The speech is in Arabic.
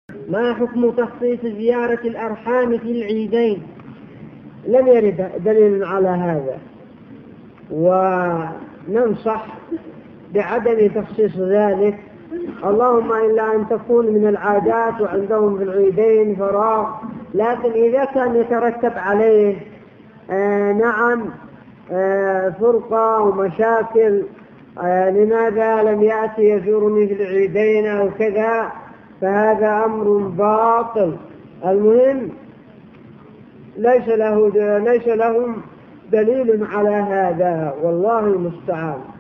ما حكم تخصيص زيارة الأرحام في العيدين؟ لم يرد دليل على هذا، وننصح بعدم تخصيص ذلك، اللهم إلا أن تكون من العادات وعندهم في العيدين فراغ. لكن إذا كان يترتب عليه نعم فرقة ومشاكل، لماذا لم يأتي يزورني في العيدين أو كذا، فهذا أمر باطل. المهم ليس لهم دليل على هذا، والله المستعان.